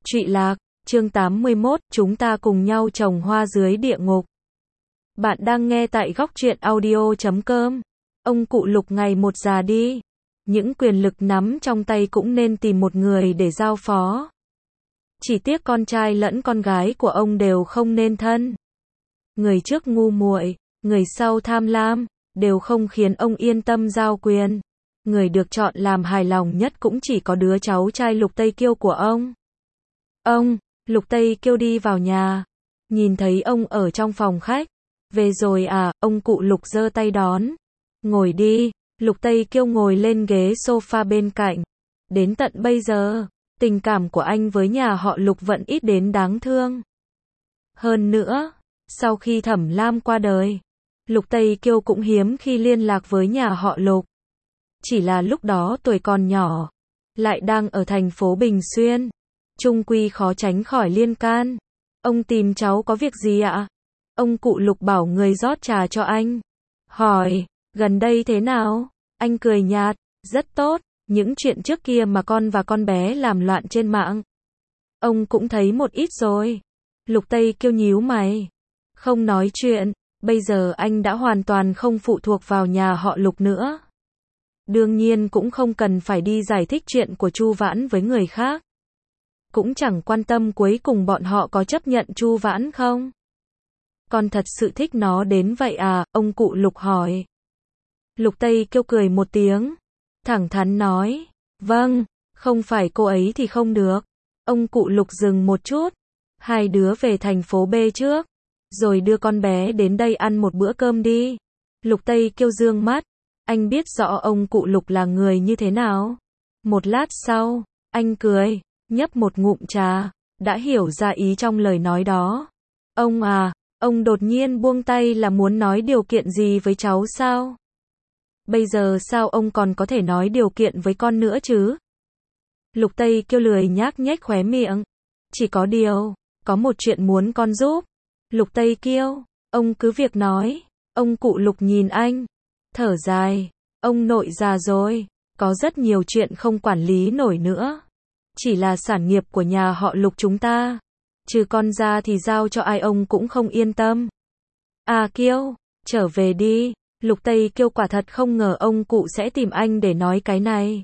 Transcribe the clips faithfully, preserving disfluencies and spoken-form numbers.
Trụy Lạc, chương tám mươi mốt, chúng ta cùng nhau trồng hoa dưới địa ngục. Bạn đang nghe tại góc truyện audio chấm com. Ông cụ Lục ngày một già đi. Những quyền lực nắm trong tay cũng nên tìm một người để giao phó. Chỉ tiếc con trai lẫn con gái của ông đều không nên thân. Người trước ngu muội, người sau tham lam, đều không khiến ông yên tâm giao quyền. Người được chọn làm hài lòng nhất cũng chỉ có đứa cháu trai Lục Tây Kiêu của ông. Ông, Lục Tây Kiêu đi vào nhà, nhìn thấy ông ở trong phòng khách. Về rồi à, ông cụ Lục giơ tay đón. Ngồi đi, Lục Tây Kiêu ngồi lên ghế sofa bên cạnh. Đến tận bây giờ, tình cảm của anh với nhà họ Lục vẫn ít đến đáng thương. Hơn nữa, sau khi Thẩm Lam qua đời, Lục Tây Kiêu cũng hiếm khi liên lạc với nhà họ Lục. Chỉ là lúc đó tuổi còn nhỏ, lại đang ở thành phố Bình Xuyên, chung quy khó tránh khỏi liên can. Ông tìm cháu có việc gì ạ? Ông cụ Lục bảo người rót trà cho anh. Hỏi, gần đây thế nào? Anh cười nhạt, rất tốt, những chuyện trước kia mà con và con bé làm loạn trên mạng, ông cũng thấy một ít rồi. Lục Tây Kiêu nhíu mày, không nói chuyện, bây giờ anh đã hoàn toàn không phụ thuộc vào nhà họ Lục nữa. Đương nhiên cũng không cần phải đi giải thích chuyện của Chu Vãn với người khác. Cũng chẳng quan tâm cuối cùng bọn họ có chấp nhận Chu Vãn không. Con thật sự thích nó đến vậy à? Ông cụ Lục hỏi. Lục Tây Kiêu cười một tiếng, thẳng thắn nói, vâng, không phải cô ấy thì không được. Ông cụ Lục dừng một chút, hai đứa về thành phố B trước, rồi đưa con bé đến đây ăn một bữa cơm đi. Lục Tây Kiêu dương mắt, anh biết rõ ông cụ Lục là người như thế nào. Một lát sau, anh cười, nhấp một ngụm trà, đã hiểu ra ý trong lời nói đó. Ông à, ông đột nhiên buông tay là muốn nói điều kiện gì với cháu sao? Bây giờ sao ông còn có thể nói điều kiện với con nữa chứ? Lục Tây Kiêu lười nhác nhếch khóe miệng. Chỉ có điều, có một chuyện muốn con giúp. Lục Tây Kiêu, ông cứ việc nói. Ông cụ Lục nhìn anh, thở dài, ông nội già rồi, có rất nhiều chuyện không quản lý nổi nữa. Chỉ là sản nghiệp của nhà họ Lục chúng ta, trừ con ra thì giao cho ai ông cũng không yên tâm. À Kiêu, trở về đi. Lục Tây Kiêu quả thật không ngờ ông cụ sẽ tìm anh để nói cái này.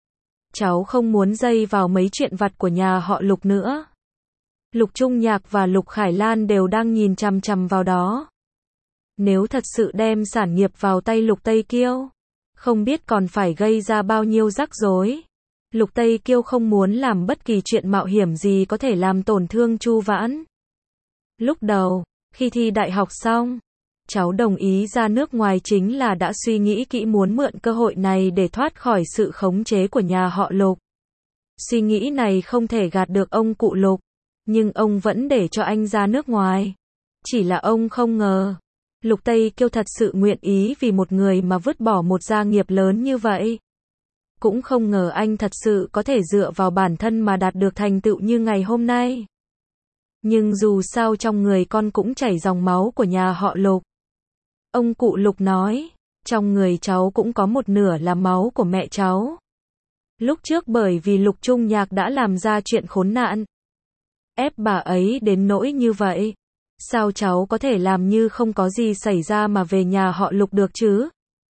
Cháu không muốn dây vào mấy chuyện vặt của nhà họ Lục nữa. Lục Trung Nhạc và Lục Khải Lan đều đang nhìn chằm chằm vào đó. Nếu thật sự đem sản nghiệp vào tay Lục Tây Kiêu, không biết còn phải gây ra bao nhiêu rắc rối. Lục Tây Kiêu không muốn làm bất kỳ chuyện mạo hiểm gì có thể làm tổn thương Chu Vãn. Lúc đầu, khi thi đại học xong, cháu đồng ý ra nước ngoài chính là đã suy nghĩ kỹ muốn mượn cơ hội này để thoát khỏi sự khống chế của nhà họ Lục. Suy nghĩ này không thể gạt được ông cụ Lục, nhưng ông vẫn để cho anh ra nước ngoài. Chỉ là ông không ngờ, Lục Tây Kiêu thật sự nguyện ý vì một người mà vứt bỏ một gia nghiệp lớn như vậy. Cũng không ngờ anh thật sự có thể dựa vào bản thân mà đạt được thành tựu như ngày hôm nay. Nhưng dù sao trong người con cũng chảy dòng máu của nhà họ Lục. Ông cụ Lục nói, trong người cháu cũng có một nửa là máu của mẹ cháu. Lúc trước bởi vì Lục Trung Nhạc đã làm ra chuyện khốn nạn, ép bà ấy đến nỗi như vậy. Sao cháu có thể làm như không có gì xảy ra mà về nhà họ Lục được chứ?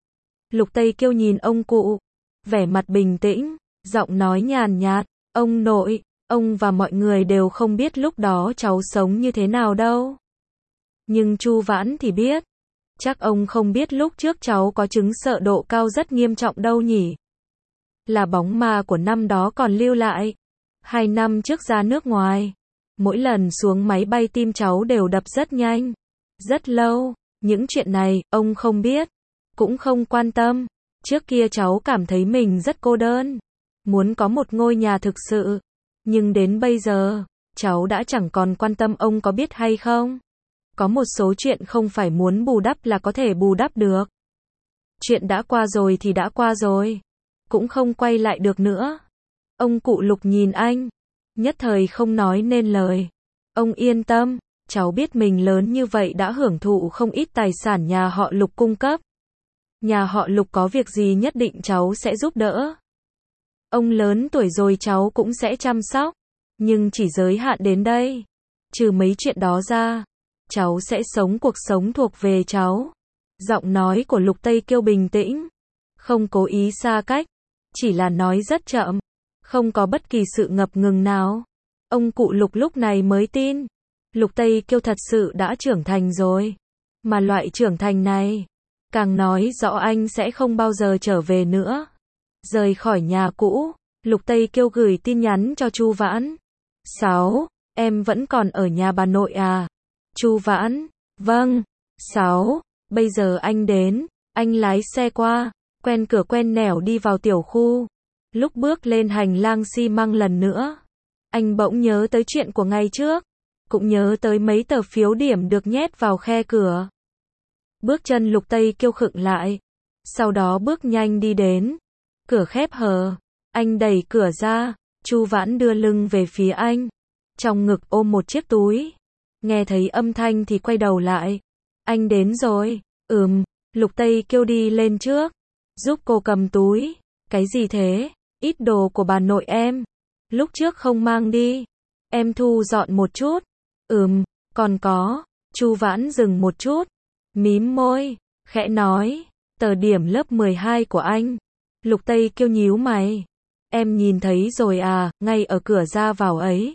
Lục Tây Kiêu nhìn ông cụ, vẻ mặt bình tĩnh, giọng nói nhàn nhạt, ông nội, ông và mọi người đều không biết lúc đó cháu sống như thế nào đâu. Nhưng Chu Vãn thì biết. Chắc ông không biết lúc trước cháu có chứng sợ độ cao rất nghiêm trọng đâu nhỉ? Là bóng ma của năm đó còn lưu lại. Hai năm trước ra nước ngoài, mỗi lần xuống máy bay tim cháu đều đập rất nhanh, rất lâu. Những chuyện này, ông không biết, cũng không quan tâm. Trước kia cháu cảm thấy mình rất cô đơn, muốn có một ngôi nhà thực sự. Nhưng đến bây giờ, cháu đã chẳng còn quan tâm ông có biết hay không. Có một số chuyện không phải muốn bù đắp là có thể bù đắp được. Chuyện đã qua rồi thì đã qua rồi, cũng không quay lại được nữa. Ông cụ Lục nhìn anh, nhất thời không nói nên lời. Ông yên tâm, cháu biết mình lớn như vậy đã hưởng thụ không ít tài sản nhà họ Lục cung cấp. Nhà họ Lục có việc gì nhất định cháu sẽ giúp đỡ. Ông lớn tuổi rồi cháu cũng sẽ chăm sóc. nhưng chỉ giới hạn đến đây. Trừ mấy chuyện đó ra, cháu sẽ sống cuộc sống thuộc về cháu. Giọng nói của Lục Tây Kiêu bình tĩnh, không cố ý xa cách, chỉ là nói rất chậm, không có bất kỳ sự ngập ngừng nào. Ông cụ Lục lúc này mới tin, Lục Tây Kiêu thật sự đã trưởng thành rồi. Mà loại trưởng thành này, càng nói rõ anh sẽ không bao giờ trở về nữa. Rời khỏi nhà cũ, Lục Tây Kiêu gửi tin nhắn cho Chu Vãn. Sáu, em vẫn còn ở nhà bà nội à? Chu Vãn, vâng. Sáu, bây giờ anh đến, anh lái xe qua, quen cửa quen nẻo đi vào tiểu khu. Lúc bước lên hành lang xi măng lần nữa, anh bỗng nhớ tới chuyện của ngày trước, cũng nhớ tới mấy tờ phiếu điểm được nhét vào khe cửa. Bước chân Lục Tây Kiêu khựng lại, sau đó bước nhanh đi đến. Cửa khép hờ, anh đẩy cửa ra, Chu Vãn đưa lưng về phía anh, trong ngực ôm một chiếc túi. Nghe thấy âm thanh thì quay đầu lại. Anh đến rồi. Ừm, Lục Tây Kiêu đi lên trước, giúp cô cầm túi. Cái gì thế? Ít đồ của bà nội em. Lúc trước không mang đi. Em thu dọn một chút. Ừm, còn có. Chu Vãn dừng một chút, mím môi, khẽ nói, tờ điểm lớp mười hai của anh. Lục Tây Kiêu nhíu mày. Em nhìn thấy rồi à, ngay ở cửa ra vào ấy.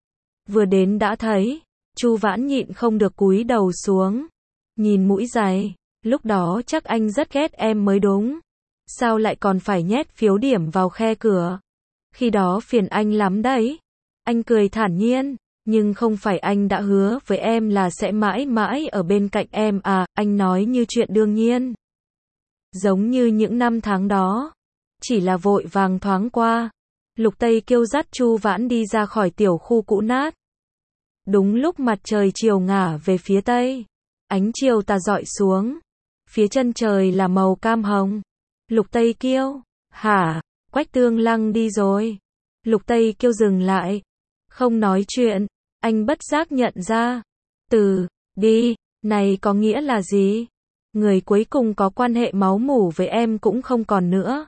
Vừa đến đã thấy. Chu Vãn nhịn không được cúi đầu xuống, nhìn mũi giày. Lúc đó chắc anh rất ghét em mới đúng. Sao lại còn phải nhét phiếu điểm vào khe cửa? Khi đó phiền anh lắm đấy. Anh cười thản nhiên. Nhưng không phải anh đã hứa với em là sẽ mãi mãi ở bên cạnh em à, anh nói như chuyện đương nhiên. Giống như những năm tháng đó. Chỉ là vội vàng thoáng qua. Lục Tây Kiêu dắt Chu Vãn đi ra khỏi tiểu khu cũ nát. Đúng lúc mặt trời chiều ngả về phía tây. Ánh chiều tà rọi xuống. Phía chân trời là màu cam hồng. Lục Tây Kiêu, hả, Quách Tương Lăng đi rồi. Lục Tây Kiêu dừng lại. Không nói chuyện. Anh bất giác nhận ra. Từ, đi, này có nghĩa là gì? Người cuối cùng có quan hệ máu mủ với em cũng không còn nữa.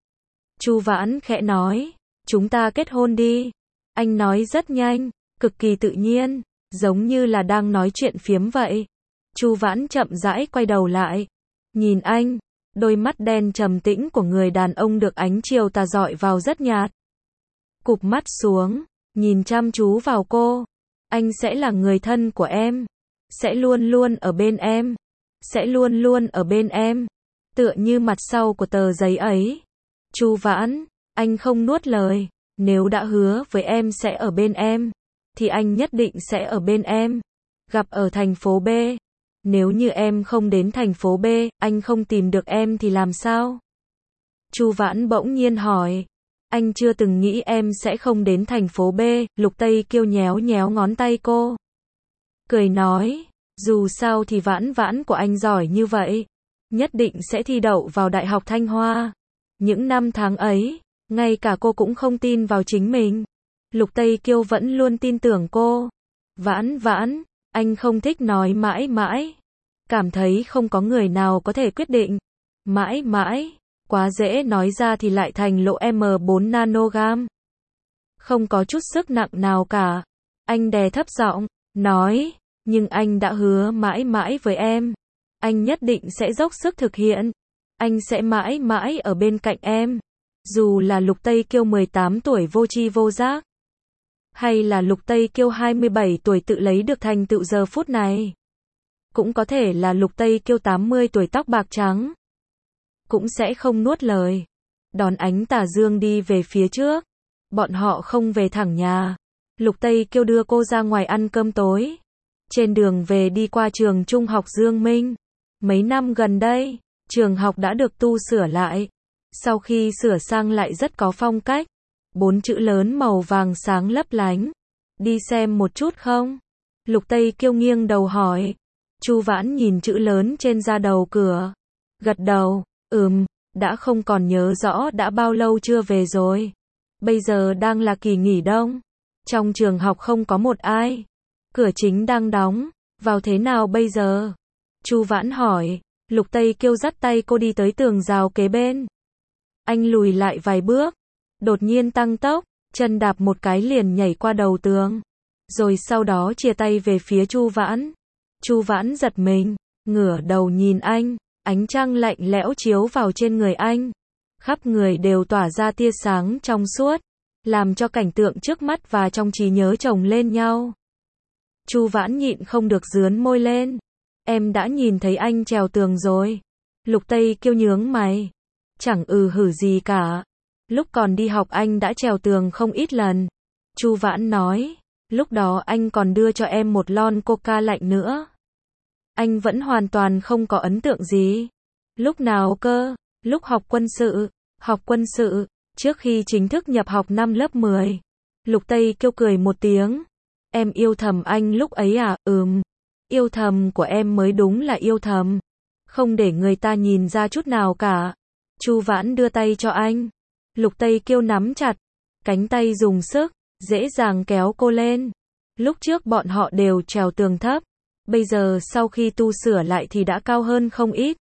Chu Vãn khẽ nói. Chúng ta kết hôn đi. Anh nói rất nhanh, cực kỳ tự nhiên, giống như là đang nói chuyện phiếm vậy. Chu Vãn chậm rãi quay đầu lại. Nhìn anh, đôi mắt đen trầm tĩnh của người đàn ông được ánh chiều tà rọi vào rất nhạt. Cụp mắt xuống, nhìn chăm chú vào cô. Anh sẽ là người thân của em. Sẽ luôn luôn ở bên em. Sẽ luôn luôn ở bên em. Tựa như mặt sau của tờ giấy ấy. Chu Vãn, anh không nuốt lời. Nếu đã hứa với em sẽ ở bên em, thì anh nhất định sẽ ở bên em. Gặp ở thành phố B. Nếu như em không đến thành phố B, anh không tìm được em thì làm sao? Chu Vãn bỗng nhiên hỏi. Anh chưa từng nghĩ em sẽ không đến thành phố B. Lục Tây Kiêu nhéo nhéo ngón tay cô. Cười nói, dù sao thì Vãn Vãn của anh giỏi như vậy, nhất định sẽ thi đậu vào Đại học Thanh Hoa. Những năm tháng ấy, ngay cả cô cũng không tin vào chính mình. Lục Tây Kiêu vẫn luôn tin tưởng cô. Vãn Vãn, anh không thích nói mãi mãi. Cảm thấy không có người nào có thể quyết định. Mãi mãi, quá dễ nói ra thì lại thành lộ M bốn nanogam. Không có chút sức nặng nào cả. Anh đè thấp giọng, nói, nhưng anh đã hứa mãi mãi với em. Anh nhất định sẽ dốc sức thực hiện. Anh sẽ mãi mãi ở bên cạnh em. Dù là Lục Tây Kiêu mười tám tuổi vô tri vô giác, hay là Lục Tây Kiêu hai mươi bảy tuổi tự lấy được thành tựu giờ phút này. Cũng có thể là Lục Tây Kiêu tám mươi tuổi tóc bạc trắng. Cũng sẽ không nuốt lời. Đón ánh tà dương đi về phía trước. Bọn họ không về thẳng nhà. Lục Tây Kiêu đưa cô ra ngoài ăn cơm tối. Trên đường về đi qua trường trung học Dương Minh. Mấy năm gần đây, trường học đã được tu sửa lại. Sau khi sửa sang lại rất có phong cách. Bốn chữ lớn màu vàng sáng lấp lánh. Đi xem một chút không? Lục Tây Kiêu nghiêng đầu hỏi. Chu Vãn nhìn chữ lớn trên ra đầu cửa. Gật đầu, ừm, đã không còn nhớ rõ đã bao lâu chưa về rồi. Bây giờ đang là kỳ nghỉ đông. Trong trường học không có một ai. Cửa chính đang đóng. Vào thế nào bây giờ? Chu Vãn hỏi. Lục Tây Kiêu dắt tay cô đi tới tường rào kế bên. Anh lùi lại vài bước. Đột nhiên tăng tốc. chân đạp một cái liền nhảy qua đầu tường, rồi sau đó chia tay về phía Chu Vãn. Chu Vãn giật mình, ngửa đầu nhìn anh, ánh trăng lạnh lẽo chiếu vào trên người anh, khắp người đều tỏa ra tia sáng trong suốt, làm cho cảnh tượng trước mắt và trong trí nhớ chồng lên nhau. Chu Vãn nhịn không được rướn môi lên. Em đã nhìn thấy anh trèo tường rồi. Lục Tây Kiêu nhướng mày. Chẳng ừ hử gì cả. Lúc còn đi học anh đã trèo tường không ít lần. Chu Vãn nói. Lúc đó anh còn đưa cho em một lon coca lạnh nữa. Anh vẫn hoàn toàn không có ấn tượng gì. Lúc nào cơ? Lúc học quân sự. Học quân sự, trước khi chính thức nhập học năm lớp mười. Lục Tây Kiêu cười một tiếng. Em yêu thầm anh lúc ấy à? Ừm. Yêu thầm của em mới đúng là yêu thầm. Không để người ta nhìn ra chút nào cả. Chu Vãn đưa tay cho anh. Lục Tây Kiêu nắm chặt. Cánh tay dùng sức, dễ dàng kéo cô lên. Lúc trước bọn họ đều trèo tường thấp. Bây giờ sau khi tu sửa lại thì đã cao hơn không ít.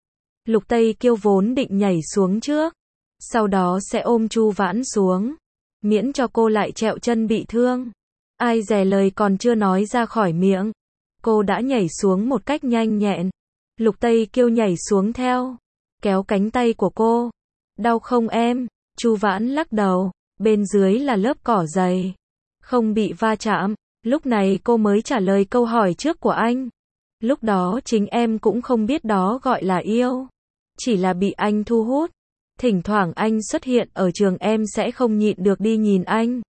Lục Tây Kiêu vốn định nhảy xuống trước. Sau đó sẽ ôm Chu Vãn xuống. Miễn cho cô lại trẹo chân bị thương. Ai dè lời còn chưa nói ra khỏi miệng. Cô đã nhảy xuống một cách nhanh nhẹn. Lục Tây Kiêu nhảy xuống theo. Kéo cánh tay của cô. Đau không em? Chu Vãn lắc đầu. Bên dưới là lớp cỏ dày. Không bị va chạm. Lúc này cô mới trả lời câu hỏi trước của anh. Lúc đó chính em cũng không biết đó gọi là yêu. Chỉ là bị anh thu hút. Thỉnh thoảng anh xuất hiện ở trường em sẽ không nhịn được đi nhìn anh.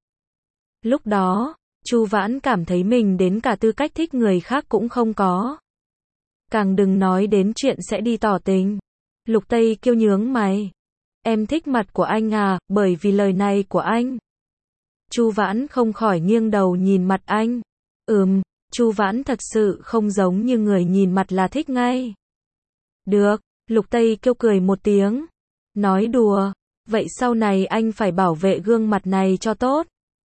Lúc đó, Chu Vãn cảm thấy mình đến cả tư cách thích người khác cũng không có. Càng đừng nói đến chuyện sẽ đi tỏ tình. Lục Tây Kiêu nhướng mày. Em thích mặt của anh à, bởi vì lời này của anh. Chu Vãn không khỏi nghiêng đầu nhìn mặt anh. Ừm, Chu Vãn thật sự không giống như người nhìn mặt là thích ngay. Được, Lục Tây Kiêu cười một tiếng. Nói đùa, vậy sau này anh phải bảo vệ gương mặt này cho tốt.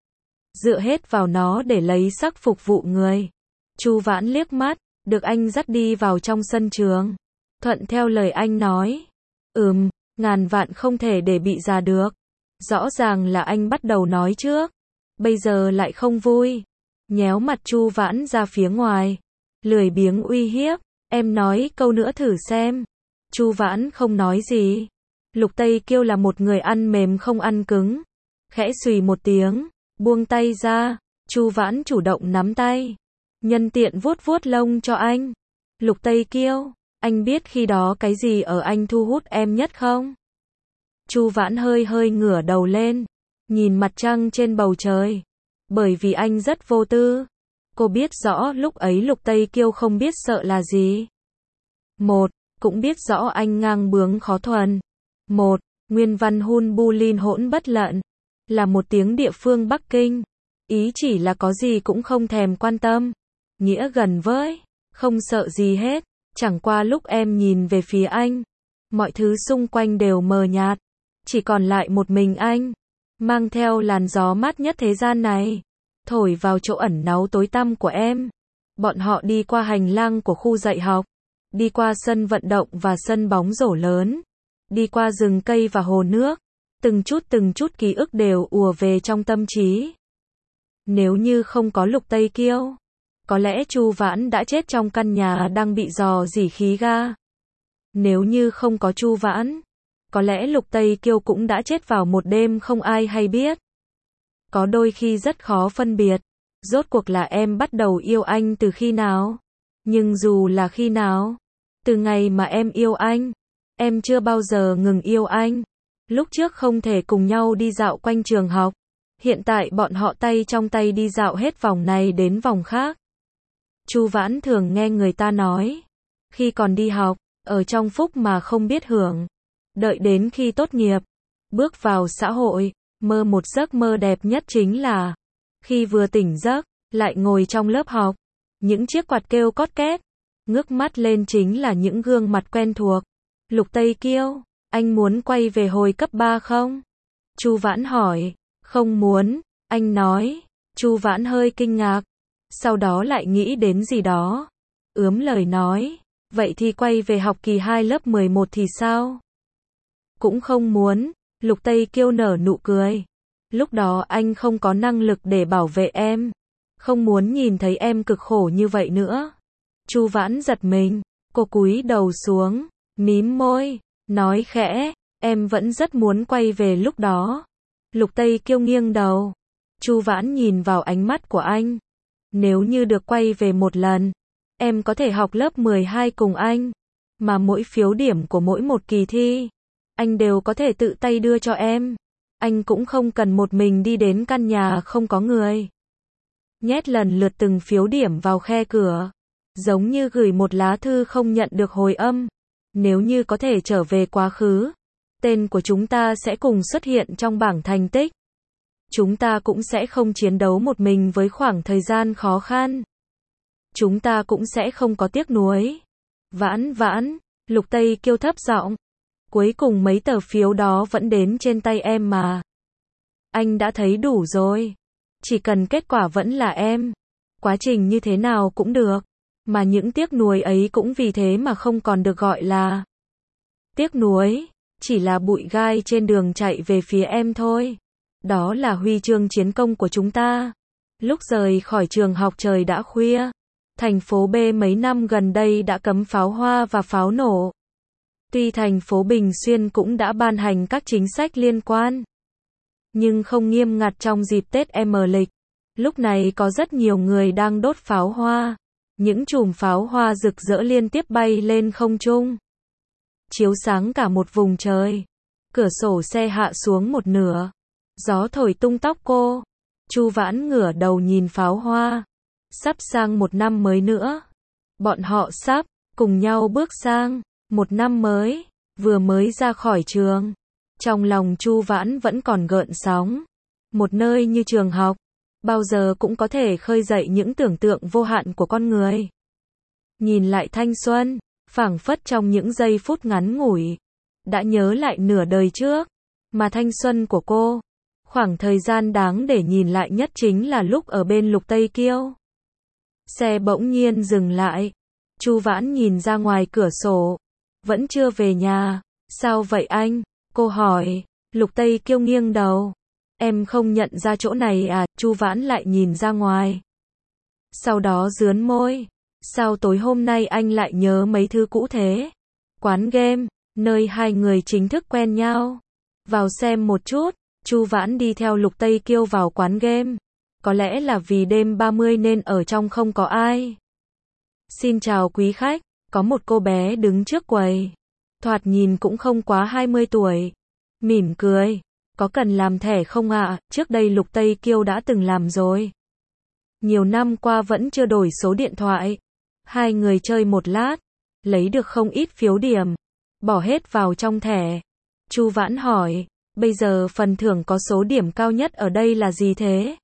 Dựa hết vào nó để lấy sắc phục vụ người. Chu Vãn liếc mắt, được anh dắt đi vào trong sân trường. Thuận theo lời anh nói. Ừm, ngàn vạn không thể để bị già được. Rõ ràng là anh bắt đầu nói trước. Bây giờ lại không vui. Nhéo mặt Chu Vãn ra phía ngoài. Lười biếng uy hiếp. Em nói câu nữa thử xem. Chu Vãn không nói gì. Lục Tây Kiêu là một người ăn mềm không ăn cứng. Khẽ xùy một tiếng, buông tay ra. Chu Vãn chủ động nắm tay. Nhân tiện vuốt vuốt lông cho anh. Lục Tây Kiêu, anh biết khi đó cái gì ở anh thu hút em nhất không? Chu Vãn hơi hơi ngửa đầu lên. Nhìn mặt trăng trên bầu trời. Bởi vì anh rất vô tư. Cô biết rõ lúc ấy Lục Tây Kiêu không biết sợ là gì. Một, cũng biết rõ anh ngang bướng khó thuần. Một, nguyên văn hun bu lin hỗn bất lận. Là một tiếng địa phương Bắc Kinh. Ý chỉ là có gì cũng không thèm quan tâm. Nghĩa gần với, không sợ gì hết. Chẳng qua lúc em nhìn về phía anh. Mọi thứ xung quanh đều mờ nhạt. Chỉ còn lại một mình anh. Mang theo làn gió mát nhất thế gian này. Thổi vào chỗ ẩn náu tối tăm của em. Bọn họ đi qua hành lang của khu dạy học. Đi qua sân vận động và sân bóng rổ lớn. Đi qua rừng cây và hồ nước. Từng chút từng chút ký ức đều ùa về trong tâm trí. Nếu như không có Lục Tây Kiêu, có lẽ Chu Vãn đã chết trong căn nhà đang bị rò rỉ khí ga. Nếu như không có Chu Vãn, có lẽ Lục Tây Kiêu cũng đã chết vào một đêm không ai hay biết. Có đôi khi rất khó phân biệt, rốt cuộc là em bắt đầu yêu anh từ khi nào. Nhưng dù là khi nào, từ ngày mà em yêu anh, em chưa bao giờ ngừng yêu anh. Lúc trước không thể cùng nhau đi dạo quanh trường học. Hiện tại bọn họ tay trong tay đi dạo hết vòng này đến vòng khác. Chu Vãn thường nghe người ta nói. Khi còn đi học, ở trong phúc mà không biết hưởng. Đợi đến khi tốt nghiệp, bước vào xã hội, mơ một giấc mơ đẹp nhất chính là khi vừa tỉnh giấc, lại ngồi trong lớp học. Những chiếc quạt kêu cót két. Ngước mắt lên chính là những gương mặt quen thuộc. Lục Tây Kiêu, anh muốn quay về hồi cấp ba không? Chu Vãn hỏi. Không muốn, anh nói. Chu Vãn hơi kinh ngạc. Sau đó lại nghĩ đến gì đó. Ướm lời nói. Vậy thì quay về học kỳ hai lớp mười một thì sao? Cũng không muốn. Lục Tây Kiêu nở nụ cười. Lúc đó anh không có năng lực để bảo vệ em. Không muốn nhìn thấy em cực khổ như vậy nữa. Chu Vãn giật mình. Cô cúi đầu xuống, mím môi, nói khẽ, em vẫn rất muốn quay về lúc đó. Lục Tây Kiêu nghiêng đầu. Chu Vãn nhìn vào ánh mắt của anh. Nếu như được quay về một lần, em có thể học lớp mười hai cùng anh. Mà mỗi phiếu điểm của mỗi một kỳ thi, anh đều có thể tự tay đưa cho em. Anh cũng không cần một mình đi đến căn nhà không có người. Nhét lần lượt từng phiếu điểm vào khe cửa. Giống như gửi một lá thư không nhận được hồi âm. Nếu như có thể trở về quá khứ, tên của chúng ta sẽ cùng xuất hiện trong bảng thành tích. Chúng ta cũng sẽ không chiến đấu một mình với khoảng thời gian khó khăn. Chúng ta cũng sẽ không có tiếc nuối. Vãn Vãn, Lục Tây Kiêu thấp giọng. Cuối cùng mấy tờ phiếu đó vẫn đến trên tay em mà. Anh đã thấy đủ rồi. Chỉ cần kết quả vẫn là em. Quá trình như thế nào cũng được. Mà những tiếc nuối ấy cũng vì thế mà không còn được gọi là tiếc nuối. Chỉ là bụi gai trên đường chạy về phía em thôi. Đó là huy chương chiến công của chúng ta. Lúc rời khỏi trường học trời đã khuya. Thành phố B mấy năm gần đây đã cấm pháo hoa và pháo nổ. Tuy thành phố Bình Xuyên cũng đã ban hành các chính sách liên quan, nhưng không nghiêm ngặt trong dịp Tết âm lịch. Lúc này có rất nhiều người đang đốt pháo hoa. Những chùm pháo hoa rực rỡ liên tiếp bay lên không trung, chiếu sáng cả một vùng trời. Cửa sổ xe hạ xuống một nửa. Gió thổi tung tóc cô. Chu Vãn ngửa đầu nhìn pháo hoa. Sắp sang một năm mới nữa. Bọn họ sắp cùng nhau bước sang một năm mới. Vừa mới ra khỏi trường, trong lòng Chu Vãn vẫn còn gợn sóng. Một nơi như trường học, bao giờ cũng có thể khơi dậy những tưởng tượng vô hạn của con người. Nhìn lại thanh xuân, phảng phất trong những giây phút ngắn ngủi, đã nhớ lại nửa đời trước. Mà thanh xuân của cô, khoảng thời gian đáng để nhìn lại nhất chính là lúc ở bên Lục Tây Kiêu. Xe bỗng nhiên dừng lại. Chu Vãn nhìn ra ngoài cửa sổ. Vẫn chưa về nhà. Sao vậy anh? Cô hỏi. Lục Tây Kiêu nghiêng đầu. Em không nhận ra chỗ này à? Chu Vãn lại nhìn ra ngoài. Sau đó rướn môi. Sao tối hôm nay anh lại nhớ mấy thứ cũ thế? Quán game, nơi hai người chính thức quen nhau. Vào xem một chút. Chu Vãn đi theo Lục Tây Kiêu vào quán game. Có lẽ là vì đêm ba mươi nên ở trong không có ai. Xin chào quý khách. Có một cô bé đứng trước quầy. Thoạt nhìn cũng không quá hai mươi tuổi. Mỉm cười. Có cần làm thẻ không ạ? Trước đây Lục Tây Kiêu đã từng làm rồi. Nhiều năm qua vẫn chưa đổi số điện thoại. Hai người chơi một lát. Lấy được không ít phiếu điểm. Bỏ hết vào trong thẻ. Chu Vãn hỏi. Bây giờ phần thưởng có số điểm cao nhất ở đây là gì thế?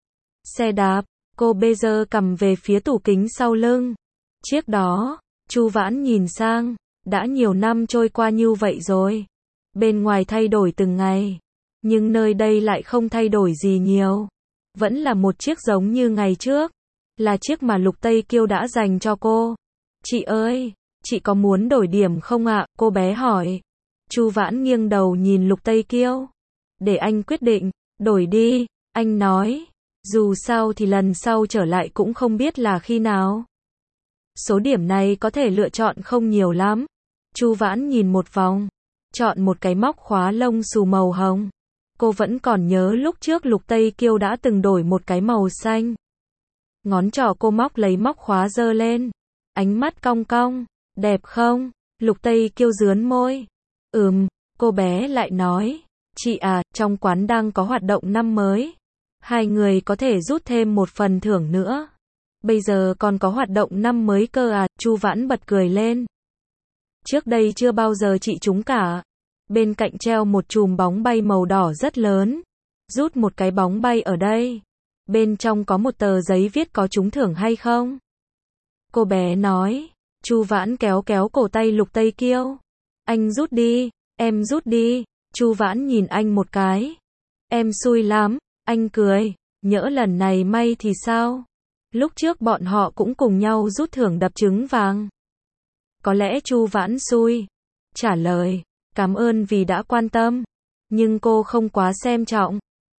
Xe đạp. Cô bây giờ cầm về phía tủ kính sau lưng. Chiếc đó. Chu Vãn nhìn sang. Đã nhiều năm trôi qua như vậy rồi. Bên ngoài thay đổi từng ngày. Nhưng nơi đây lại không thay đổi gì nhiều. Vẫn là một chiếc giống như ngày trước. Là chiếc mà Lục Tây Kiêu đã dành cho cô. Chị ơi, chị có muốn đổi điểm không ạ? Cô bé hỏi. Chu Vãn nghiêng đầu nhìn Lục Tây Kiêu. Để anh quyết định. Đổi đi, anh nói. Dù sao thì lần sau trở lại cũng không biết là khi nào. Số điểm này có thể lựa chọn không nhiều lắm. Chu Vãn nhìn một vòng. Chọn một cái móc khóa lông xù màu hồng. Cô vẫn còn nhớ lúc trước Lục Tây Kiêu đã từng đổi một cái màu xanh. Ngón trỏ cô móc lấy móc khóa giơ lên. Ánh mắt cong cong. Đẹp không? Lục Tây Kiêu rướn môi. Ừm, cô bé lại nói. Chị à, trong quán đang có hoạt động năm mới. Hai người có thể rút thêm một phần thưởng nữa. Bây giờ còn có hoạt động năm mới cơ à? Chu Vãn bật cười lên. Trước đây chưa bao giờ chị trúng cả. Bên cạnh treo một chùm bóng bay màu đỏ rất lớn. Rút một cái bóng bay ở đây. Bên trong có một tờ giấy viết có trúng thưởng hay không? Cô bé nói. Chu Vãn kéo kéo cổ tay Lục Tây Kiêu. Anh rút đi, em rút đi. Chu Vãn nhìn anh một cái. Em xui lắm, anh cười. Nhỡ lần này may thì sao? Lúc trước bọn họ cũng cùng nhau rút thưởng đập trứng vàng. Có lẽ Chu Vãn xui. Trả lời. Cảm ơn vì đã quan tâm. Nhưng cô không quá xem trọng.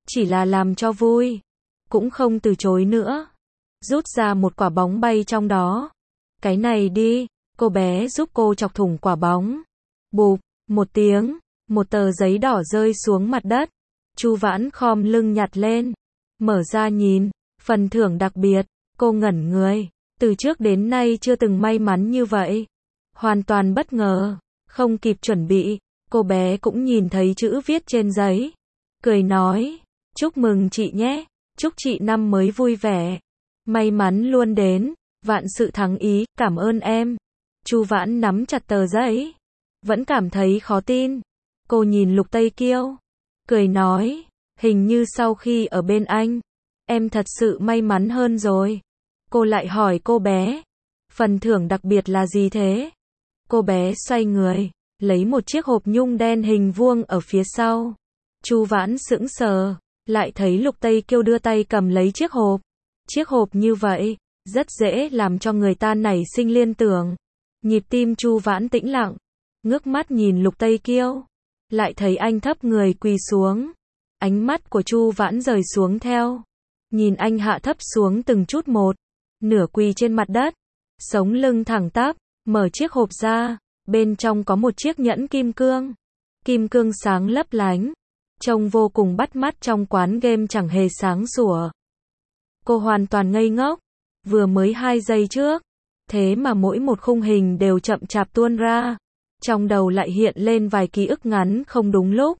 chỉ là làm cho vui, cũng không từ chối nữa. Rút ra một quả bóng bay trong đó. Cái này đi, cô bé giúp cô chọc thủng quả bóng. Bụp, một tiếng, một tờ giấy đỏ rơi xuống mặt đất. Chu Vãn khom lưng nhặt lên, mở ra nhìn, phần thưởng đặc biệt, cô ngẩn người, từ trước đến nay chưa từng may mắn như vậy. Hoàn toàn bất ngờ, không kịp chuẩn bị, cô bé cũng nhìn thấy chữ viết trên giấy. Cười nói, chúc mừng chị nhé, chúc chị năm mới vui vẻ, may mắn luôn đến, vạn sự thắng ý, cảm ơn em. Chu Vãn nắm chặt tờ giấy, vẫn cảm thấy khó tin. Cô nhìn Lục Tây Kiêu, cười nói, hình như sau khi ở bên anh, em thật sự may mắn hơn rồi. Cô lại hỏi cô bé, phần thưởng đặc biệt là gì thế? Cô bé xoay người, lấy một chiếc hộp nhung đen hình vuông ở phía sau. Chu Vãn sững sờ, lại thấy Lục Tây Kiêu đưa tay cầm lấy chiếc hộp. Chiếc hộp như vậy, rất dễ làm cho người ta nảy sinh liên tưởng. Nhịp tim Chu Vãn tĩnh lặng, ngước mắt nhìn Lục Tây Kiêu, lại thấy anh thấp người quỳ xuống. Ánh mắt của Chu Vãn rời xuống theo, nhìn anh hạ thấp xuống từng chút một, nửa quỳ trên mặt đất, sống lưng thẳng tắp, mở chiếc hộp ra, bên trong có một chiếc nhẫn kim cương. Kim cương sáng lấp lánh, trông vô cùng bắt mắt trong quán game chẳng hề sáng sủa. Cô hoàn toàn ngây ngốc, vừa mới hai giây trước, thế mà mỗi một khung hình đều chậm chạp tuôn ra. Trong đầu lại hiện lên vài ký ức ngắn không đúng lúc.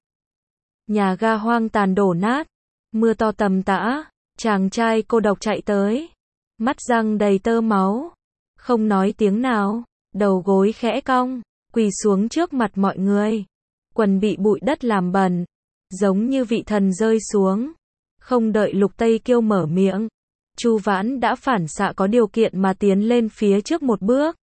Nhà ga hoang tàn đổ nát, mưa to tầm tã, chàng trai cô độc chạy tới, mắt răng đầy tơ máu, không nói tiếng nào, đầu gối khẽ cong, quỳ xuống trước mặt mọi người. Quần bị bụi đất làm bẩn, giống như vị thần rơi xuống. Không đợi Lục Tây Kiêu mở miệng, Chu Vãn đã phản xạ có điều kiện mà tiến lên phía trước một bước,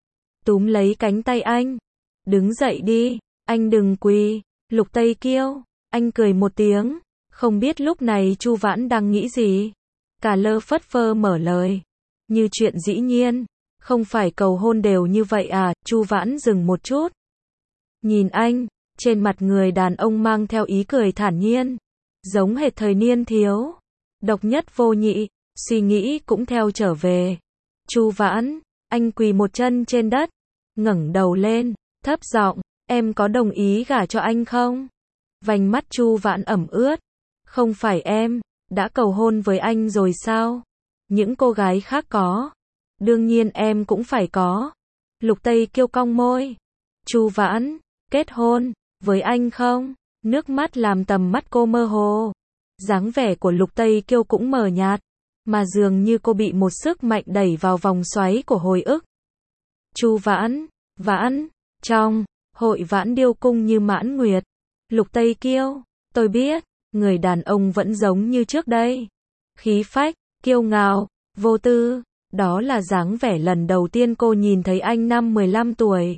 túm lấy cánh tay anh. Đứng dậy đi, anh đừng quỳ. Lục Tây Kiêu, anh cười một tiếng, không biết lúc này Chu Vãn đang nghĩ gì. Cả lơ phất phơ mở lời, như chuyện dĩ nhiên, không phải cầu hôn đều như vậy à? Chu Vãn dừng một chút, nhìn anh, trên mặt người đàn ông mang theo ý cười thản nhiên, giống hệt thời niên thiếu, độc nhất vô nhị. Suy nghĩ cũng theo trở về. Chu Vãn, anh quỳ một chân trên đất, ngẩng đầu lên, thấp giọng, em có đồng ý gả cho anh không? Vành mắt Chu Vãn ẩm ướt. Không phải em đã cầu hôn với anh rồi sao? Những cô gái khác có, đương nhiên em cũng phải có. Lục Tây Kiêu cong môi. Chu Vãn, kết hôn với anh không? Nước mắt làm tầm mắt cô mơ hồ. Dáng vẻ của Lục Tây Kiêu cũng mờ nhạt, mà dường như cô bị một sức mạnh đẩy vào vòng xoáy của hồi ức. Chu Vãn, Vãn, trong hội Vãn Điêu Cung như mãn nguyệt. Lục Tây Kiêu, tôi biết, người đàn ông vẫn giống như trước đây. Khí phách, kiêu ngạo, vô tư, đó là dáng vẻ lần đầu tiên cô nhìn thấy anh năm mười lăm tuổi.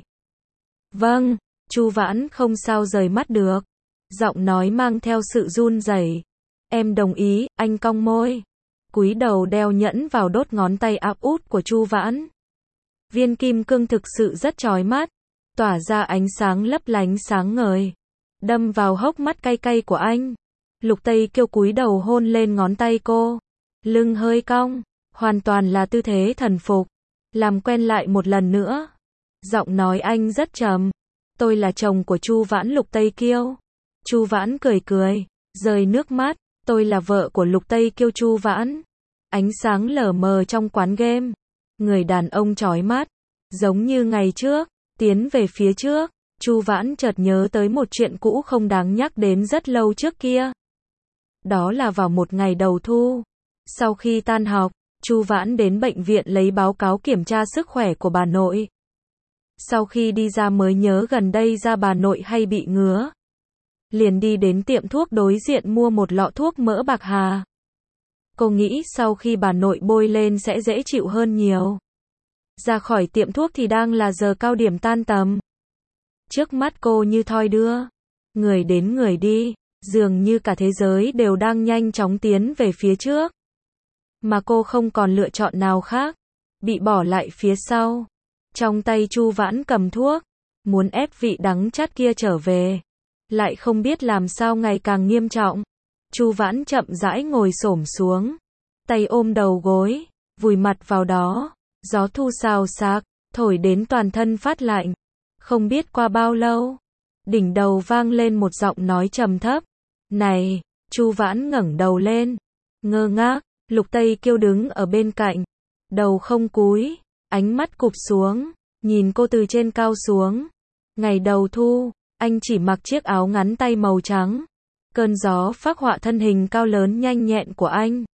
Vâng, Chu Vãn không sao rời mắt được. Giọng nói mang theo sự run rẩy. Em đồng ý, anh cong môi, cúi đầu đeo nhẫn vào đốt ngón tay áp út của Chu Vãn. Viên kim cương thực sự rất chói mắt, tỏa ra ánh sáng lấp lánh sáng ngời, đâm vào hốc mắt cay cay của anh. Lục Tây Kiêu cúi đầu hôn lên ngón tay cô, lưng hơi cong, hoàn toàn là tư thế thần phục. Làm quen lại một lần nữa. Giọng nói anh rất trầm. Tôi là chồng của Chu Vãn. Lục Tây Kiêu. Chu Vãn cười cười, rơi nước mắt. Tôi là vợ của Lục Tây Kiêu. Chu Vãn. Ánh sáng lờ mờ trong quán game. Người đàn ông chói mắt, giống như ngày trước, tiến về phía trước. Chu Vãn chợt nhớ tới một chuyện cũ không đáng nhắc đến rất lâu trước kia. Đó là vào một ngày đầu thu, sau khi tan học, Chu Vãn đến bệnh viện lấy báo cáo kiểm tra sức khỏe của bà nội. Sau khi đi ra mới nhớ gần đây da bà nội hay bị ngứa. Liền đi đến tiệm thuốc đối diện mua một lọ thuốc mỡ bạc hà. Cô nghĩ sau khi bà nội bôi lên sẽ dễ chịu hơn nhiều. Ra khỏi tiệm thuốc thì đang là giờ cao điểm tan tầm. Trước mắt cô như thoi đưa, người đến người đi, dường như cả thế giới đều đang nhanh chóng tiến về phía trước. Mà cô không còn lựa chọn nào khác, bị bỏ lại phía sau. Trong tay Chu Vãn cầm thuốc, muốn ép vị đắng chát kia trở về, lại không biết làm sao ngày càng nghiêm trọng. Chu Vãn chậm rãi ngồi xổm xuống, tay ôm đầu gối, vùi mặt vào đó, gió thu xào xạc, thổi đến toàn thân phát lạnh. Không biết qua bao lâu, đỉnh đầu vang lên một giọng nói trầm thấp. Này, Chu Vãn ngẩng đầu lên, ngơ ngác, Lục Tây Kiêu đứng ở bên cạnh, đầu không cúi, ánh mắt cụp xuống, nhìn cô từ trên cao xuống. Ngày đầu thu, anh chỉ mặc chiếc áo ngắn tay màu trắng. Cơn gió phác họa thân hình cao lớn nhanh nhẹn của anh.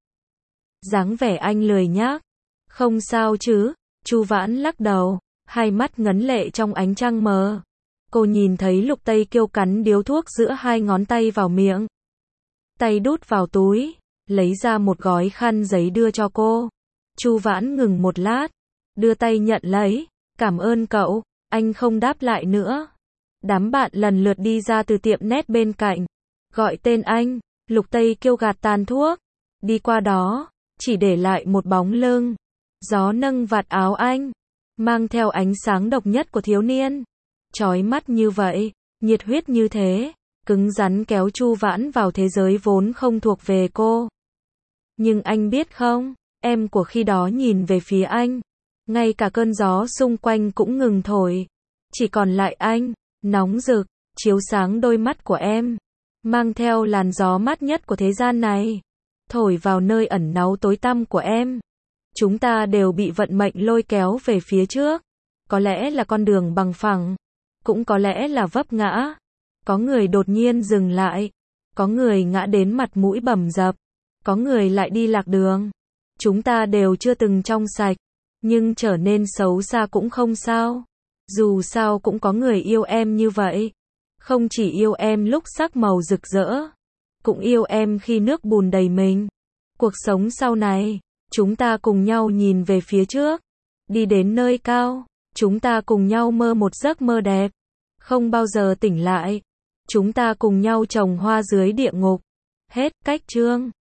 Dáng vẻ anh lười nhác. Không sao chứ, Chu Vãn lắc đầu, hai mắt ngấn lệ trong ánh trăng mờ. Cô nhìn thấy Lục Tây Kiêu cắn điếu thuốc giữa hai ngón tay vào miệng. Tay đút vào túi, lấy ra một gói khăn giấy đưa cho cô. Chu Vãn ngừng một lát, đưa tay nhận lấy. Cảm ơn cậu, anh không đáp lại nữa. Đám bạn lần lượt đi ra từ tiệm nét bên cạnh. Gọi tên anh, Lục Tây Kiêu gạt tàn thuốc. Đi qua đó, chỉ để lại một bóng lưng. Gió nâng vạt áo anh, mang theo ánh sáng độc nhất của thiếu niên. Chói mắt như vậy, nhiệt huyết như thế, cứng rắn kéo Chu Vãn vào thế giới vốn không thuộc về cô. Nhưng anh biết không, em của khi đó nhìn về phía anh. Ngay cả cơn gió xung quanh cũng ngừng thổi. Chỉ còn lại anh, nóng rực, chiếu sáng đôi mắt của em. Mang theo làn gió mát nhất của thế gian này. Thổi vào nơi ẩn náu tối tăm của em. Chúng ta đều bị vận mệnh lôi kéo về phía trước. Có lẽ là con đường bằng phẳng. Cũng có lẽ là vấp ngã. Có người đột nhiên dừng lại. Có người ngã đến mặt mũi bầm dập. Có người lại đi lạc đường. Chúng ta đều chưa từng trong sạch. Nhưng trở nên xấu xa cũng không sao. Dù sao cũng có người yêu em như vậy. Không chỉ yêu em lúc sắc màu rực rỡ. Cũng yêu em khi nước bùn đầy mình. Cuộc sống sau này, chúng ta cùng nhau nhìn về phía trước. Đi đến nơi cao. Chúng ta cùng nhau mơ một giấc mơ đẹp. Không bao giờ tỉnh lại. Chúng ta cùng nhau trồng hoa dưới địa ngục. Hết cách chương.